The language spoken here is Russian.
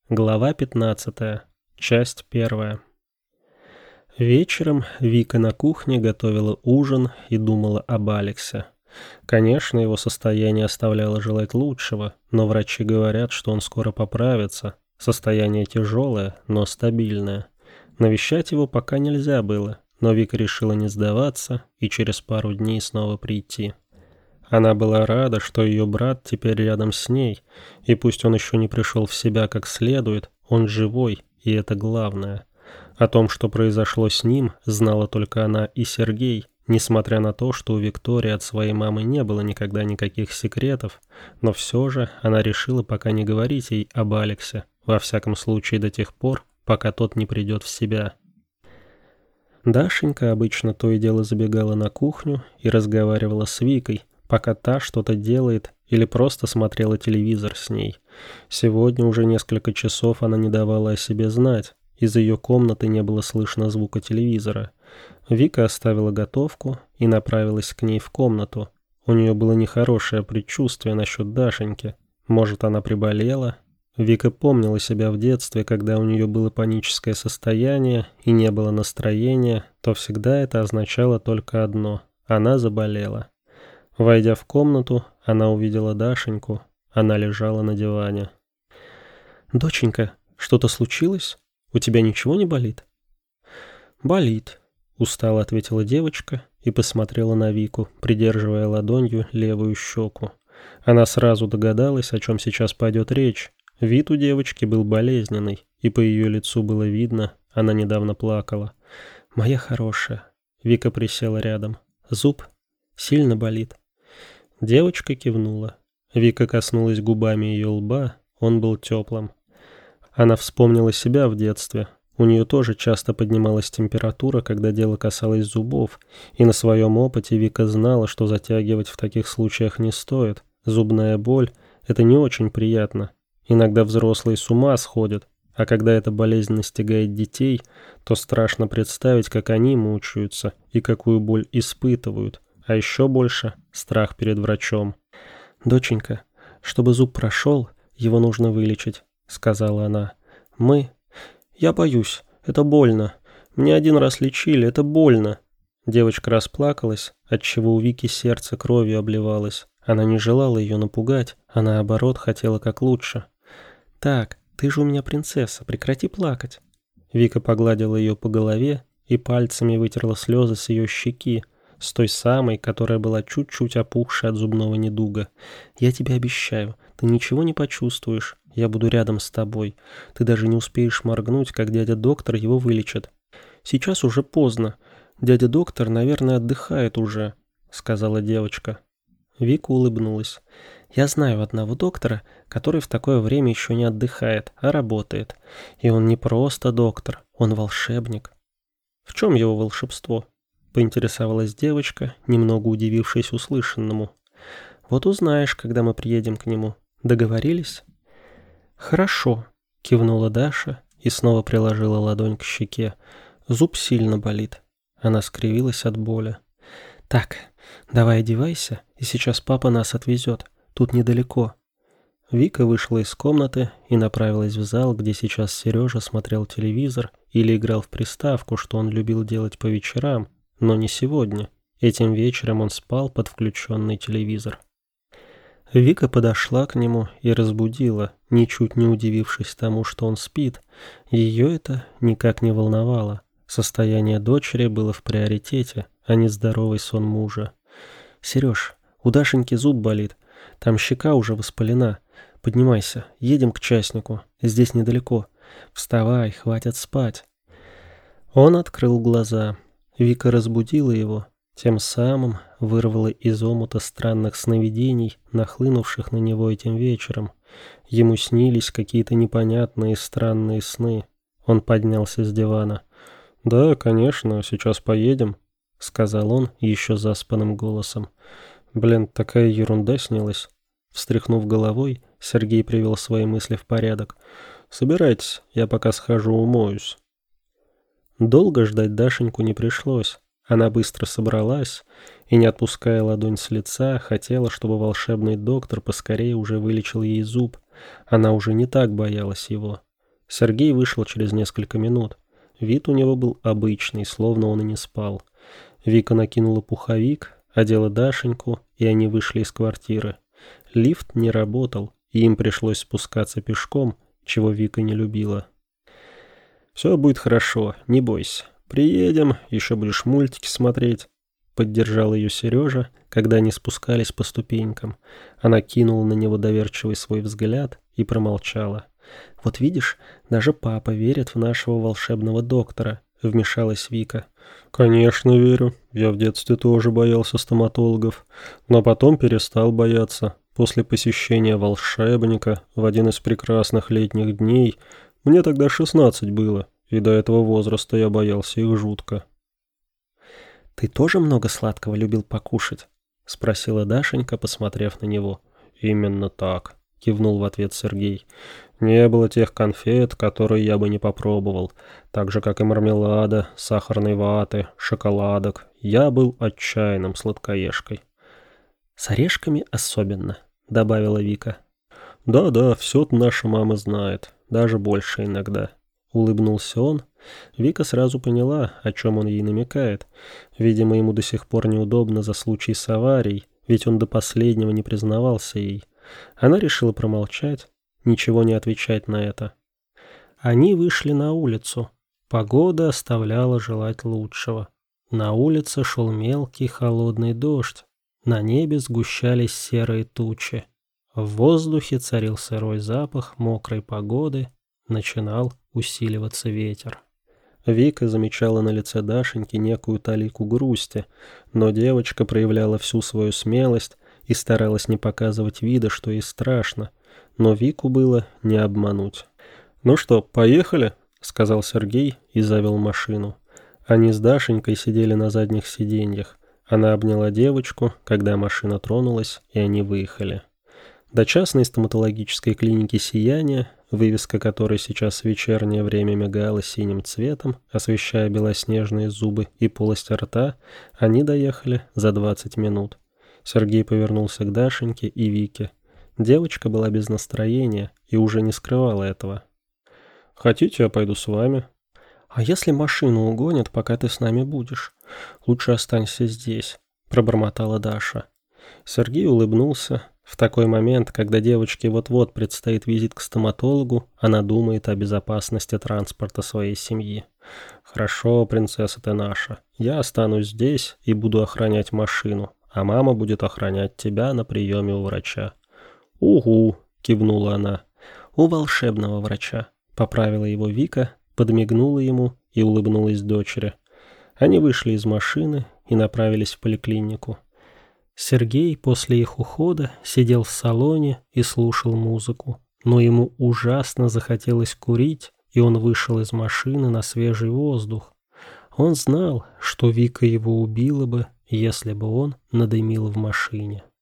Глава 15. Часть 1. Вечером Вика на кухне готовила ужин и думала об Алексе. Конечно, его состояние оставляло желать лучшего, но врачи говорят, что он скоро поправится. Состояние тяжелое, но стабильное. Навещать его пока нельзя было, но Вика решила не сдаваться и через пару дней снова прийти. Она была рада, что ее брат теперь рядом с ней, и пусть он еще не пришел в себя как следует, он живой, и это главное. О том, что произошло с ним, знала только она и Сергей, несмотря на то, что у Виктории от своей мамы не было никогда никаких секретов, но все же она решила пока не говорить ей об Алексе, во всяком случае до тех пор, пока тот не придет в себя. Дашенька обычно то и дело забегала на кухню и разговаривала с Викой, пока та что-то делает или просто смотрела телевизор с ней. Сегодня уже несколько часов она не давала о себе знать. Из ее комнаты не было слышно звука телевизора. Вика оставила готовку и направилась к ней в комнату. У нее было нехорошее предчувствие насчет Дашеньки. Может, она приболела? Вика помнила себя в детстве, когда у нее было паническое состояние и не было настроения, то всегда это означало только одно – она заболела. Войдя в комнату, она увидела Дашеньку. Она лежала на диване. «Доченька, что-то случилось? У тебя ничего не болит?» «Болит», — устало ответила девочка и посмотрела на Вику, придерживая ладонью левую щеку. Она сразу догадалась, о чем сейчас пойдет речь. Вид у девочки был болезненный, и по ее лицу было видно, она недавно плакала. «Моя хорошая». Вика присела рядом. «Зуб сильно болит?» Девочка кивнула. Вика коснулась губами ее лба, он был теплым. Она вспомнила себя в детстве. У нее тоже часто поднималась температура, когда дело касалось зубов, и на своем опыте Вика знала, что затягивать в таких случаях не стоит. Зубная боль – это не очень приятно. Иногда взрослые с ума сходят, а когда эта болезнь настигает детей, то страшно представить, как они мучаются и какую боль испытывают. А еще больше страх перед врачом. «Доченька, чтобы зуб прошел, его нужно вылечить», — сказала она. «Я боюсь, это больно. Мне один раз лечили, это больно». Девочка расплакалась, отчего у Вики сердце кровью обливалось. Она не желала ее напугать, а наоборот хотела как лучше. «Так, ты же у меня принцесса, прекрати плакать». Вика погладила ее по голове и пальцами вытерла слезы с ее щеки, с той самой, которая была чуть-чуть опухшая от зубного недуга. «Я тебе обещаю, ты ничего не почувствуешь. Я буду рядом с тобой. Ты даже не успеешь моргнуть, как дядя-доктор его вылечит. Сейчас уже поздно. Дядя-доктор, наверное, отдыхает уже», — сказала девочка. Вика улыбнулась. «Я знаю одного доктора, который в такое время еще не отдыхает, а работает. И он не просто доктор, он волшебник». «В чем его волшебство?» — поинтересовалась девочка, немного удивившись услышанному. «Вот узнаешь, когда мы приедем к нему. Договорились?» «Хорошо», — кивнула Даша и снова приложила ладонь к щеке. «Зуб сильно болит». Она скривилась от боли. «Так, давай одевайся, и сейчас папа нас отвезет. Тут недалеко». Вика вышла из комнаты и направилась в зал, где сейчас Сережа смотрел телевизор или играл в приставку, что он любил делать по вечерам. Но не сегодня. Этим вечером он спал под включенный телевизор. Вика подошла к нему и разбудила, ничуть не удивившись тому, что он спит. Ее это никак не волновало. Состояние дочери было в приоритете, а не здоровый сон мужа. «Сереж, у Дашеньки зуб болит. Там щека уже воспалена. Поднимайся, едем к частнику. Здесь недалеко. Вставай, хватит спать». Он открыл глаза. Вика разбудила его, тем самым вырвала из омута странных сновидений, нахлынувших на него этим вечером. Ему снились какие-то непонятные странные сны. Он поднялся с дивана. «Да, конечно, сейчас поедем», — сказал он еще заспанным голосом. «Блин, такая ерунда снилась». Встряхнув головой, Сергей привел свои мысли в порядок. «Собирайтесь, я пока схожу умоюсь». Долго ждать Дашеньку не пришлось. Она быстро собралась и, не отпуская ладонь с лица, хотела, чтобы волшебный доктор поскорее уже вылечил ей зуб. Она уже не так боялась его. Сергей вышел через несколько минут. Вид у него был обычный, словно он и не спал. Вика накинула пуховик, одела Дашеньку, и они вышли из квартиры. Лифт не работал, и им пришлось спускаться пешком, чего Вика не любила. «Все будет хорошо, не бойся. Приедем, еще будешь мультики смотреть», — поддержал ее Сережа, когда они спускались по ступенькам. Она кинула на него доверчивый свой взгляд и промолчала. «Вот видишь, даже папа верит в нашего волшебного доктора», — вмешалась Вика. «Конечно верю. Я в детстве тоже боялся стоматологов, но потом перестал бояться. После посещения волшебника в один из прекрасных летних дней, мне тогда 16 было, и до этого возраста я боялся их жутко». «Ты тоже много сладкого любил покушать?» — спросила Дашенька, посмотрев на него. «Именно так», — кивнул в ответ Сергей. «Не было тех конфет, которые я бы не попробовал, так же, как и мармелада, сахарной ваты, шоколадок. Я был отчаянным сладкоежкой». «С орешками особенно», — добавила Вика. «Да-да, все наша мама знает, даже больше иногда», — улыбнулся он. Вика сразу поняла, о чем он ей намекает. Видимо, ему до сих пор неудобно за случай с аварией, ведь он до последнего не признавался ей. Она решила промолчать, ничего не отвечать на это. Они вышли на улицу. Погода оставляла желать лучшего. На улице шел мелкий холодный дождь. На небе сгущались серые тучи. В воздухе царил сырой запах мокрой погоды. Начинал усиливаться ветер. Вика замечала на лице Дашеньки некую талику грусти, но девочка проявляла всю свою смелость и старалась не показывать вида, что ей страшно, но Вику было не обмануть. «Ну что, поехали?» — сказал Сергей и завел машину. Они с Дашенькой сидели на задних сиденьях. Она обняла девочку, когда машина тронулась, и они выехали. До частной стоматологической клиники «Сияние», вывеска которой сейчас в вечернее время мигала синим цветом, освещая белоснежные зубы и полость рта, они доехали за 20 минут. Сергей повернулся к Дашеньке и Вике. Девочка была без настроения и уже не скрывала этого. «Хотите, я пойду с вами?» «А если машину угонят, пока ты с нами будешь? Лучше останься здесь», — пробормотала Даша. Сергей улыбнулся. В такой момент, когда девочке вот-вот предстоит визит к стоматологу, она думает о безопасности транспорта своей семьи. «Хорошо, принцесса ты наша. Я останусь здесь и буду охранять машину, а мама будет охранять тебя на приеме у врача». «Угу», — кивнула она. «У волшебного врача», — поправила его Вика, подмигнула ему и улыбнулась дочери. Они вышли из машины и направились в поликлинику. Сергей после их ухода сидел в салоне и слушал музыку, но ему ужасно захотелось курить, и он вышел из машины на свежий воздух. Он знал, что Вика его убила бы, если бы он надымил в машине.